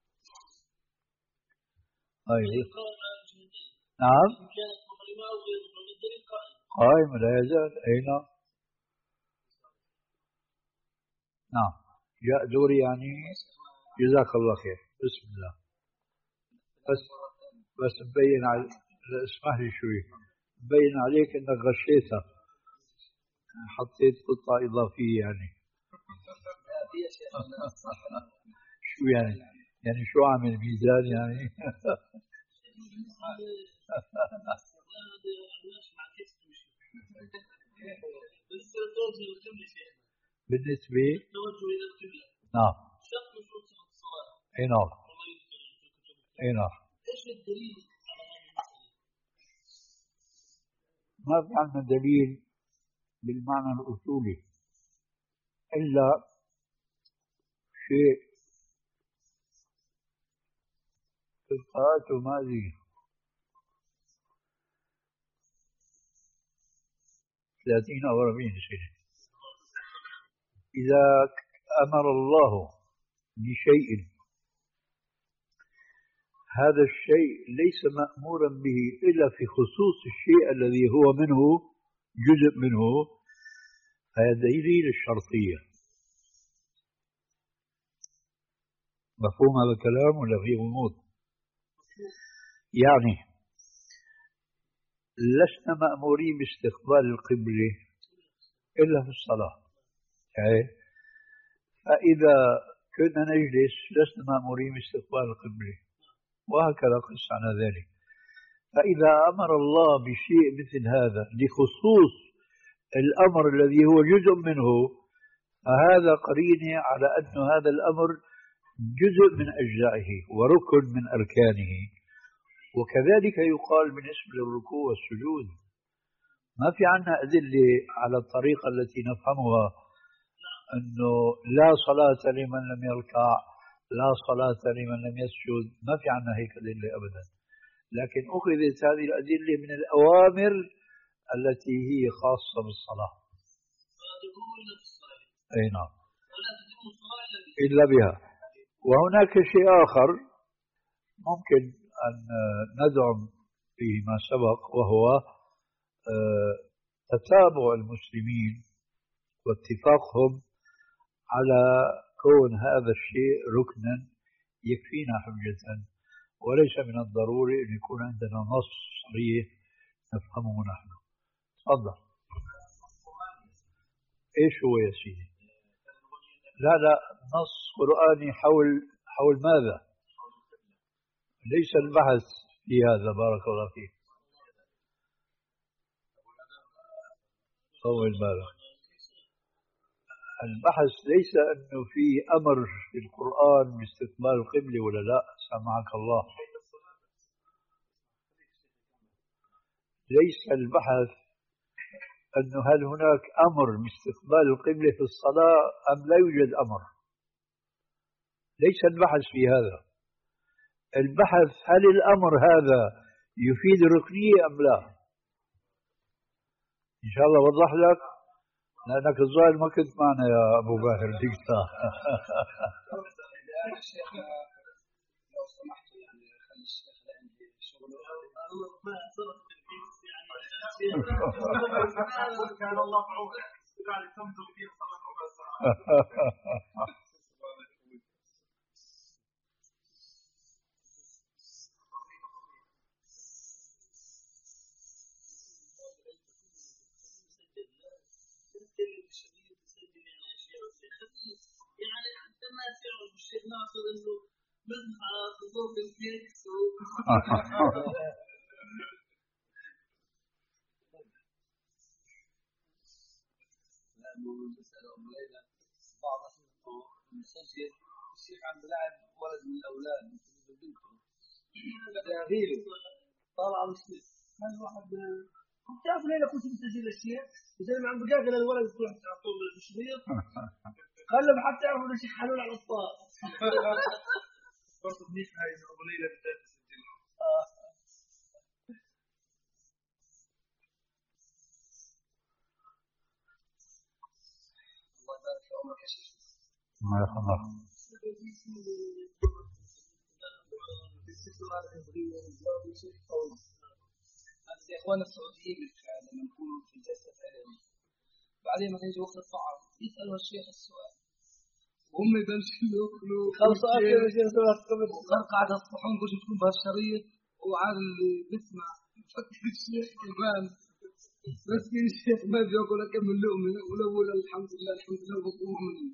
طيب نعم قائم لا يزال. أين نعم جاء دوري يعني. جزاك الله خير. بسم الله. بس بس مبين على اسمح لي شوي، مبين عليك انك غشيتها، حطيت قطعة إضافية يعني. شو يعني؟ يعني شو عامل ميزان يعني؟ بالنسبة نعم اي نعم اي نعم. ايش الدليل؟ ما في عندنا دليل بالمعنى الأصولي إلا شيء في القراءات وماذي ثلاثين أو أربعين سنة. إذا أمر الله بشيء هذا الشيء ليس مأمورا به إلا في خصوص الشيء الذي هو منه جزء منه، هذا دليل الشرطية. مفهوم هذا الكلام ولا فيه غموض؟ يعني لسنا مأمورين باستقبال القبلة إلا في الصلاة، فإذا كنا نجلس لسنا مأمورين باستقبال القبلة، وهكذا قس على ذلك. فإذا أمر الله بشيء مثل هذا لخصوص الأمر الذي هو جزء منه، فهذا قرينة على أن هذا الأمر جزء من أجزائه وركن من أركانه. وكذلك يقال بالنسبة للركوع والسجود. ما في عنا أدلة على الطريقة التي نفهمها أنه لا صلاة لمن لم يركع، لا صلاة لمن لم يسجد، ما في عنا هيك أدلة أبدا. لكن أخذت هذه الأدلة من الأوامر التي هي خاصة بالصلاة. أي نعم إلا بها. وهناك شيء آخر ممكن أن ندعم فيه ما سبق، وهو تتابع المسلمين واتفاقهم على كون هذا الشيء ركنا يكفينا حجة، وليس من الضروري أن يكون عندنا نص صريح نفهمه نحن. تفضل. إيش هو يا سيدي؟ لا لا، نص قرآني حول حول ماذا؟ ليس البحث في هذا. بارك الله فيك. طول بالك. البحث ليس أنه في أمر في القرآن باستقبال القبلة ولا لا، سامحك الله. ليس البحث أنه هل هناك أمر باستقبال القبلة في الصلاة أم لا يوجد أمر. ليس البحث في هذا. البحث هل الأمر هذا يفيد الركنية أم لا. إن شاء الله وضح لك، لأنك الظاهر ما كنت معنا يا أبو باهر ديك الساعة. شيخ لو سمحت يعني خلي الشيخ عندي شغل. كان الله في عونك، يعني تمضي فيه صلاة ربع ساعة. يعني حتى الناس يعرفوا الشيخ ناصر انه مزح على صدور الكيكس و لانه المساله ام ليلى بعض المسجل الشيخ عم بلعب ولد من الاولاد بنته غيره طالع مسجد هذا واحد كنت تعرف ليلى كنت مسجل الشيخ زي ما عم بقاقل الولد تروح تعطوه بالشريط قال له حتى يعرفوا ان الشيخ حلول على الطاق. برضه منيح هاي ابو ليلى بدها تسجلها. الله يبارك في عمرك يا شيخ. ما يخلص. يا اخوان السعوديين بالفعل لما نكون في جلسه علم بعدين ما يجي وقت الطعام يسالوا الشيخ السؤال وهم يبلشوا ياكلوا خلص اكل الجلسه قبل قاعد الصحون كل تكون بهالشريط وعاد اللي بيسمع فكر الشيخ كمان بس في الشيخ ما بياكل كم لقمه ولو الحمد لله الحمد لله بقوم منه.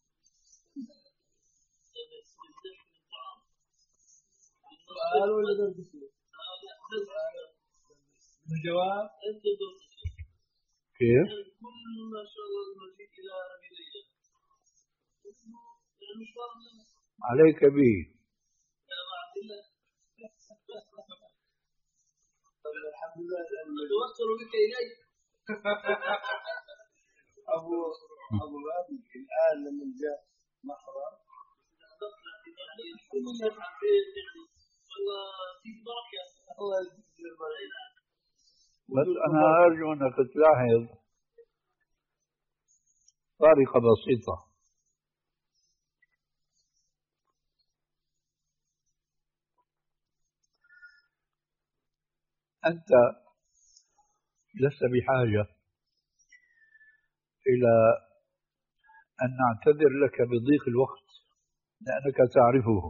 قالوا اللي درسوا الجواب كيف؟ كل ما شاء الله المجيء الى اميريه المشوار عليك به. يا عبد الله الحمد لله توصلوا بك الي. ابو ابو غابي الان لما جاء محضر يعني كل ما حبيت يعني والله في بركه الله يجزيك الخير. بس أنا أرجو أنك تلاحظ طريقة بسيطة. أنت لست بحاجة إلى أن نعتذر لك بضيق الوقت لأنك تعرفه،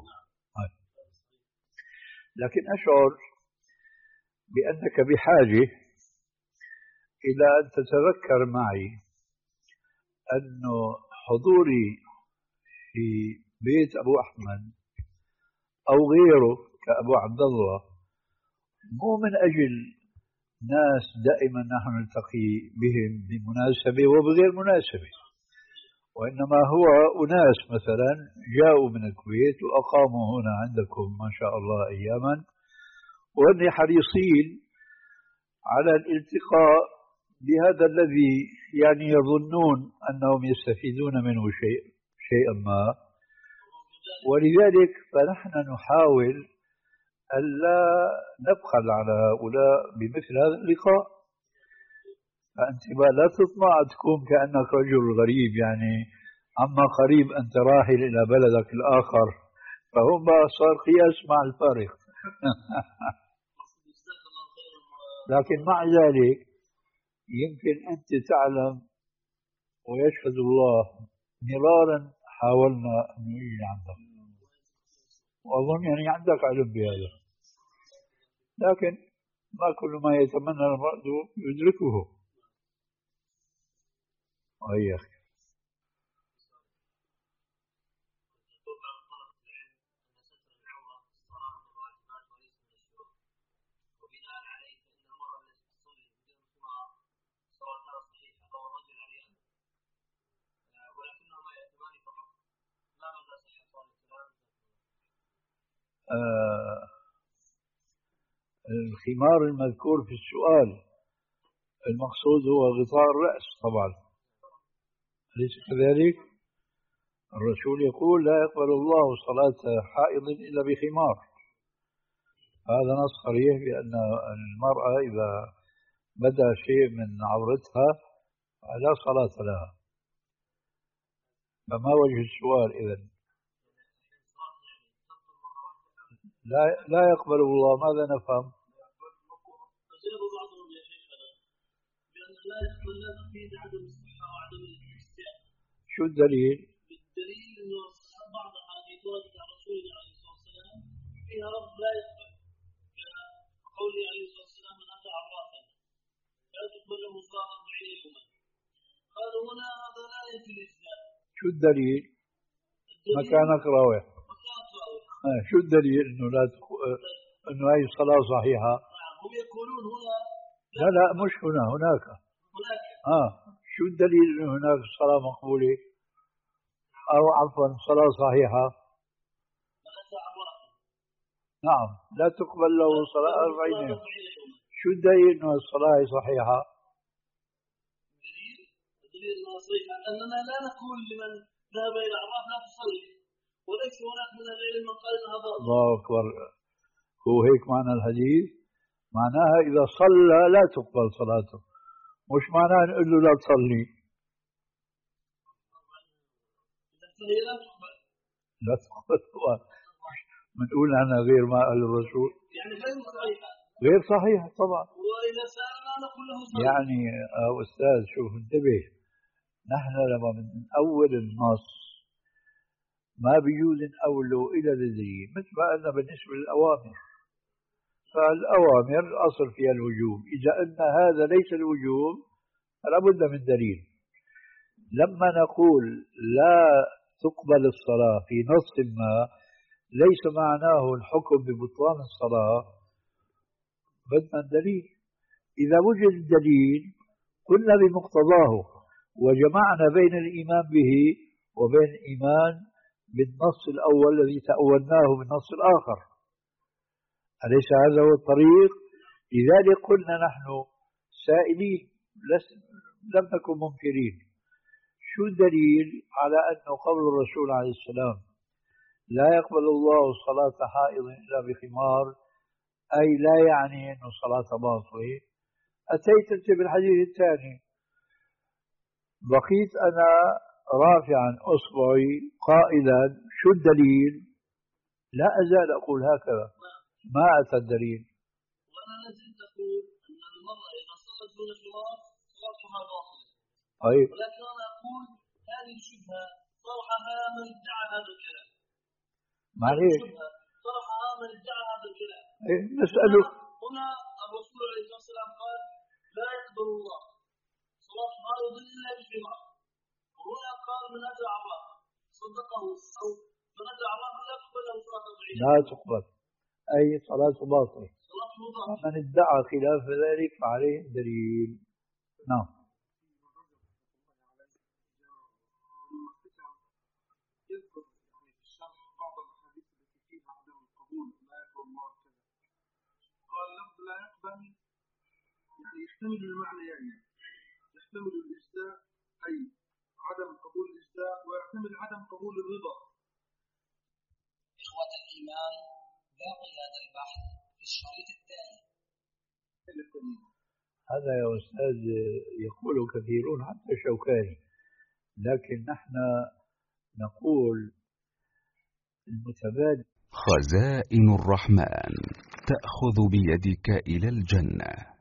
لكن أشعر بأنك بحاجة إلى أن تتذكر معي أن حضوري في بيت أبو أحمد أو غيره كأبو عبد الله مو من أجل ناس دائما نحن نلتقي بهم بمناسبة وبغير مناسبة، وإنما هو أناس مثلا جاءوا من الكويت وأقاموا هنا عندكم ما شاء الله أياما، وهم حريصين على الالتقاء بهذا الذي يعني يظنون أنهم يستفيدون منه شيء شيئا ما، ولذلك فنحن نحاول ألا نبخل على هؤلاء بمثل هذا اللقاء. فأنت لا تطمع تكون كأنك رجل غريب، يعني عما قريب أنت راحل إلى بلدك الآخر، فهم صار قياس مع الفارق. لكن مع ذلك يمكن أنت تعلم ويشهد الله مرارا حاولنا أن نيجي عندك، وأظن يعني عندك علم بهذا، لكن ما كل ما يتمنى المرء يدركه. أي أخي. آه الخمار المذكور في السؤال المقصود هو غطاء الرأس طبعا، أليس كذلك؟ الرسول يقول لا يقبل الله صلاة حائض إلا بخمار، هذا نص صريح بأن المرأة إذا بدا شيء من عورتها فلا صلاة لها. فما وجه السؤال إذن؟ لا لا يقبل الله، ماذا نفهم؟ أجاب بعضهم يا شيخنا بأن لا يقبل لا تقييد عدم الصحة وعدم الاستحسان. شو الدليل؟ بالدليل أنه بعض الأحاديث وردت عن رسول الله عليه الصلاة والسلام فيها رب لا يقبل، كقوله عليه الصلاة والسلام من أتى عرافا لا تقبل له صلاة أربعين يوما. قالوا هنا هذا لا يأتي الإسلام. شو الدليل؟ مكانك راوح. آه شو الدليل انه لا تخ... انه هي الصلاة صحيحة؟ هم يقولون هنا لا لا مش هنا، هناك. هناك. اه شو الدليل انه هناك الصلاة مقبولة؟ او عفوا صلاة صحيحة؟ نعم لا تقبل له صلاة أربعين يوم. شو الدليل انه الصلاة صحيحة؟ الدليل الدليل انها صحيحة اننا لا نقول لمن ذهب الى عراف لا تصلي، وليس هناك من العلم من قال انها باطلة. الله أكبر. هو هيك معنى الحديث؟ معناها إذا صلى لا تقبل صلاته، مش معناها نقول له لا تصلي. إذا لا تقبل لا تقبل بنقول عنها غير ما قال الرسول، يعني غير صحيحة. غير صحيحة طبعا. وإذا سألنا نقول له صحيح. يعني يا أستاذ شوف انتبه، نحن لما من أول النص ما بيجوز نأوله إلى الدليل، مثل ما قلنا بالنسبة للأوامر، فالأوامر الأصل فيها الوجوب، إذا أن هذا ليس الوجوب فلا بد من دليل. لما نقول لا تقبل الصلاة في نص ما ليس معناه الحكم ببطلان الصلاة، بدنا الدليل. إذا وجد الدليل قلنا بمقتضاه وجمعنا بين الإيمان به وبين الإيمان بالنص الأول الذي تأولناه بالنص الآخر، أليس هذا هو الطريق؟ لذلك قلنا نحن سائلين لم نكن منكرين. شو الدليل على أنه قول الرسول عليه السلام لا يقبل الله صلاة حائض إلا بخمار، أي لا يعني أن الصلاة باطلة؟ أتيت أنت بالحديث الثاني، بقيت أنا رافعا أصبعي قائلا شو الدليل؟ لا أزال أقول هكذا، ما أتى الدليل. وأنا لازلت أقول أن المرأة إذا صلت دون خمار صلاتها باطلة. طيب. ولكن أنا أقول هذه الشبهة طرحها من ادعى هذا الكلام. معليش. طرحها من ادعى هذا الكلام. إيه نسأله. هنا الرسول عليه الصلاة والسلام قال لا يقبل الله صلاة حائض إلا بخمار. وهنا قال من أتى عراف صدقه أو من أتى عراف لا تقبل له صلاة أربعين. لا تقبل، أي صلاة باطلة. من ادعى خلاف ذلك فعليه دليل. نعم. قال لفظ لا يقبل يعني يحتمل المعنى، يعني يحتمل الإجزاء أي عدم قبول الإجزاء، ويحتمل عدم قبول الرضا. إخوة الإيمان، باقي هذا البحث في الشريط الثاني. هذا يا أستاذ يقول كثيرون حتى شوكاني، لكن نحن نقول المتبادل. خزائن الرحمن تأخذ بيدك إلى الجنة.